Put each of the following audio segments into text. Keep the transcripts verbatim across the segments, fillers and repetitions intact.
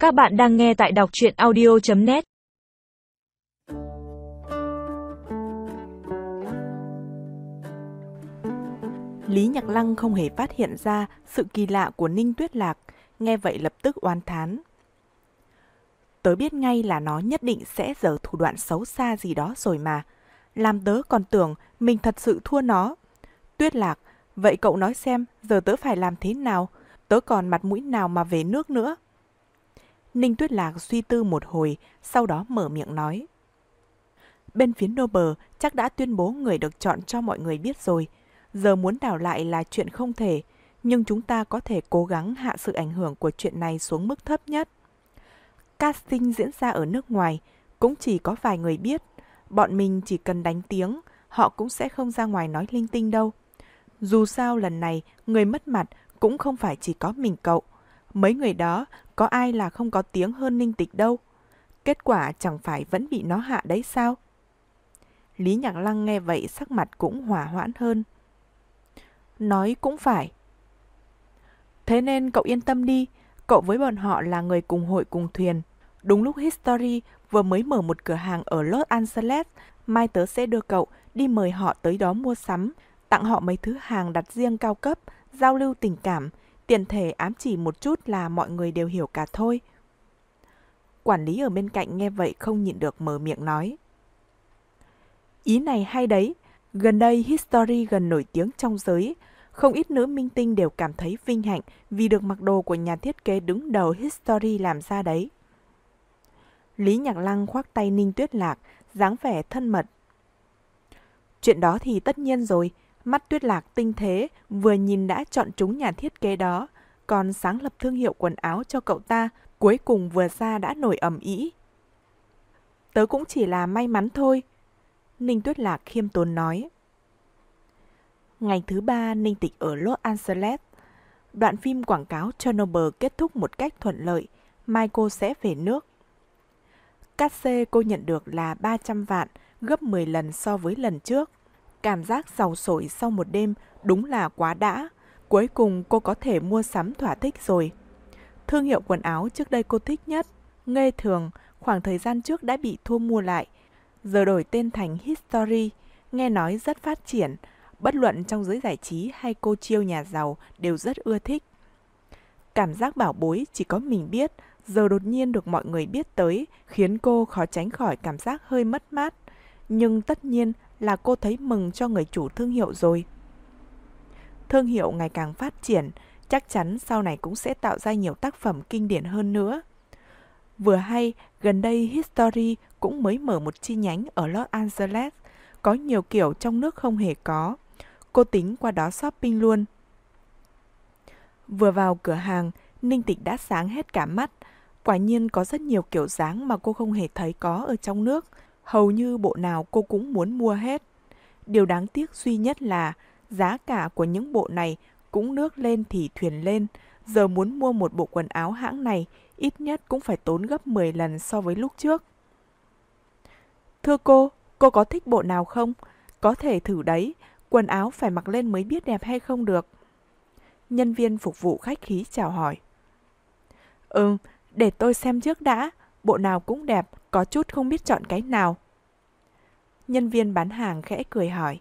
Các bạn đang nghe tại đọc truyện audio chấm net. Lý Nhạc Lăng không hề phát hiện ra sự kỳ lạ của Ninh Tuyết Lạc, nghe vậy lập tức oán thán. Tớ biết ngay là nó nhất định sẽ giở thủ đoạn xấu xa gì đó rồi mà. Làm tớ còn tưởng mình thật sự thua nó. Tuyết Lạc, vậy cậu nói xem giờ tớ phải làm thế nào? Tớ còn mặt mũi nào mà về nước nữa? Ninh Tuyết Lạc suy tư một hồi, sau đó mở miệng nói. Bên phía Noble chắc đã tuyên bố người được chọn cho mọi người biết rồi. Giờ muốn đảo lại là chuyện không thể, nhưng chúng ta có thể cố gắng hạ sự ảnh hưởng của chuyện này xuống mức thấp nhất. Casting diễn ra ở nước ngoài, cũng chỉ có vài người biết. Bọn mình chỉ cần đánh tiếng, họ cũng sẽ không ra ngoài nói linh tinh đâu. Dù sao lần này, người mất mặt cũng không phải chỉ có mình cậu. Mấy người đó, có ai là không có tiếng hơn Ninh Tịch đâu. Kết quả chẳng phải vẫn bị nó hạ đấy sao? Lý Nhạc Lăng nghe vậy sắc mặt cũng hòa hoãn hơn. Nói cũng phải. Thế nên cậu yên tâm đi, cậu với bọn họ là người cùng hội cùng thuyền. Đúng lúc History vừa mới mở một cửa hàng ở Los Angeles, mai tớ sẽ đưa cậu đi mời họ tới đó mua sắm, tặng họ mấy thứ hàng đặt riêng cao cấp, giao lưu tình cảm, tiện thể ám chỉ một chút là mọi người đều hiểu cả thôi. Quản lý ở bên cạnh nghe vậy không nhịn được mở miệng nói. Ý này hay đấy, gần đây History gần nổi tiếng trong giới, không ít nữ minh tinh đều cảm thấy vinh hạnh vì được mặc đồ của nhà thiết kế đứng đầu History làm ra đấy. Lý Nhạc Lăng khoác tay Ninh Tuyết Lạc, dáng vẻ thân mật. Chuyện đó thì tất nhiên rồi, mắt Tuyết Lạc tinh thế, vừa nhìn đã chọn trúng nhà thiết kế đó, còn sáng lập thương hiệu quần áo cho cậu ta, cuối cùng vừa ra đã nổi ầm ĩ. Tớ cũng chỉ là may mắn thôi, Ninh Tuyết Lạc khiêm tốn nói. Ngày thứ ba, Ninh Tịch ở Los Angeles. Đoạn phim quảng cáo Chernobyl kết thúc một cách thuận lợi, mai cô sẽ về nước. Cát xê cô nhận được là ba trăm vạn, gấp mười lần so với lần trước. Cảm giác giàu sổi sau một đêm đúng là quá đã. Cuối cùng cô có thể mua sắm thỏa thích rồi. Thương hiệu quần áo trước đây cô thích nhất, Nghê Thường, khoảng thời gian trước đã bị thu mua lại. Giờ đổi tên thành History, nghe nói rất phát triển. Bất luận trong giới giải trí hay cô chiêu nhà giàu đều rất ưa thích. Cảm giác bảo bối chỉ có mình biết, giờ đột nhiên được mọi người biết tới, khiến cô khó tránh khỏi cảm giác hơi mất mát. Nhưng tất nhiên là cô thấy mừng cho người chủ thương hiệu rồi. Thương hiệu ngày càng phát triển, chắc chắn sau này cũng sẽ tạo ra nhiều tác phẩm kinh điển hơn nữa. Vừa hay, gần đây History cũng mới mở một chi nhánh ở Los Angeles, có nhiều kiểu trong nước không hề có. Cô tính qua đó shopping luôn. Vừa vào cửa hàng, Ninh Tịch đã sáng hết cả mắt. Quả nhiên có rất nhiều kiểu dáng mà cô không hề thấy có ở trong nước. Hầu như bộ nào cô cũng muốn mua hết. Điều đáng tiếc duy nhất là giá cả của những bộ này cũng nước lên thì thuyền lên. Giờ muốn mua một bộ quần áo hãng này, ít nhất cũng phải tốn gấp mười lần so với lúc trước. Thưa cô, cô có thích bộ nào không? Có thể thử đấy, quần áo phải mặc lên mới biết đẹp hay không được. Nhân viên phục vụ khách khí chào hỏi. Ừ, để tôi xem trước đã, bộ nào cũng đẹp, có chút không biết chọn cái nào. Nhân viên bán hàng khẽ cười hỏi.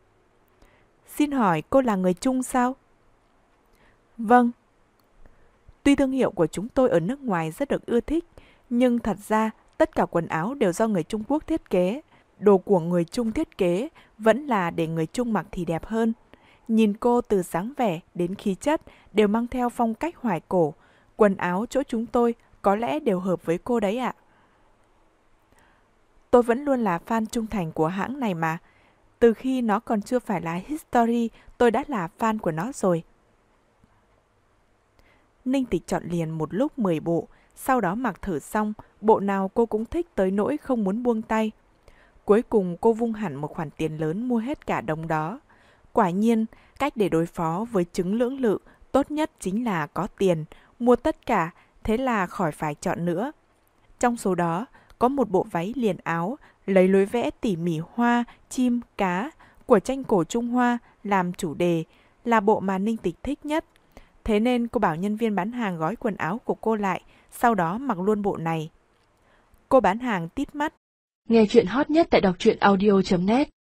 Xin hỏi cô là người Trung sao? Vâng. Tuy thương hiệu của chúng tôi ở nước ngoài rất được ưa thích, nhưng thật ra tất cả quần áo đều do người Trung Quốc thiết kế. Đồ của người Trung thiết kế vẫn là để người Trung mặc thì đẹp hơn. Nhìn cô từ dáng vẻ đến khí chất đều mang theo phong cách hoài cổ. Quần áo chỗ chúng tôi có lẽ đều hợp với cô đấy ạ. Tôi vẫn luôn là fan trung thành của hãng này mà. Từ khi nó còn chưa phải là History, tôi đã là fan của nó rồi. Ninh Tịch chọn liền một lúc mười bộ, sau đó mặc thử xong, bộ nào cô cũng thích tới nỗi không muốn buông tay. Cuối cùng cô vung hẳn một khoản tiền lớn mua hết cả đống đó. Quả nhiên, cách để đối phó với chứng lưỡng lự tốt nhất chính là có tiền, mua tất cả, thế là khỏi phải chọn nữa. Trong số đó, có một bộ váy liền áo, lấy lối vẽ tỉ mỉ hoa, chim, cá của tranh cổ Trung Hoa làm chủ đề, là bộ mà Ninh Tịch thích nhất. Thế nên cô bảo nhân viên bán hàng gói quần áo của cô lại, sau đó mặc luôn bộ này. Cô bán hàng tít mắt. Nghe chuyện hot nhất tại đọc truyện audio chấm net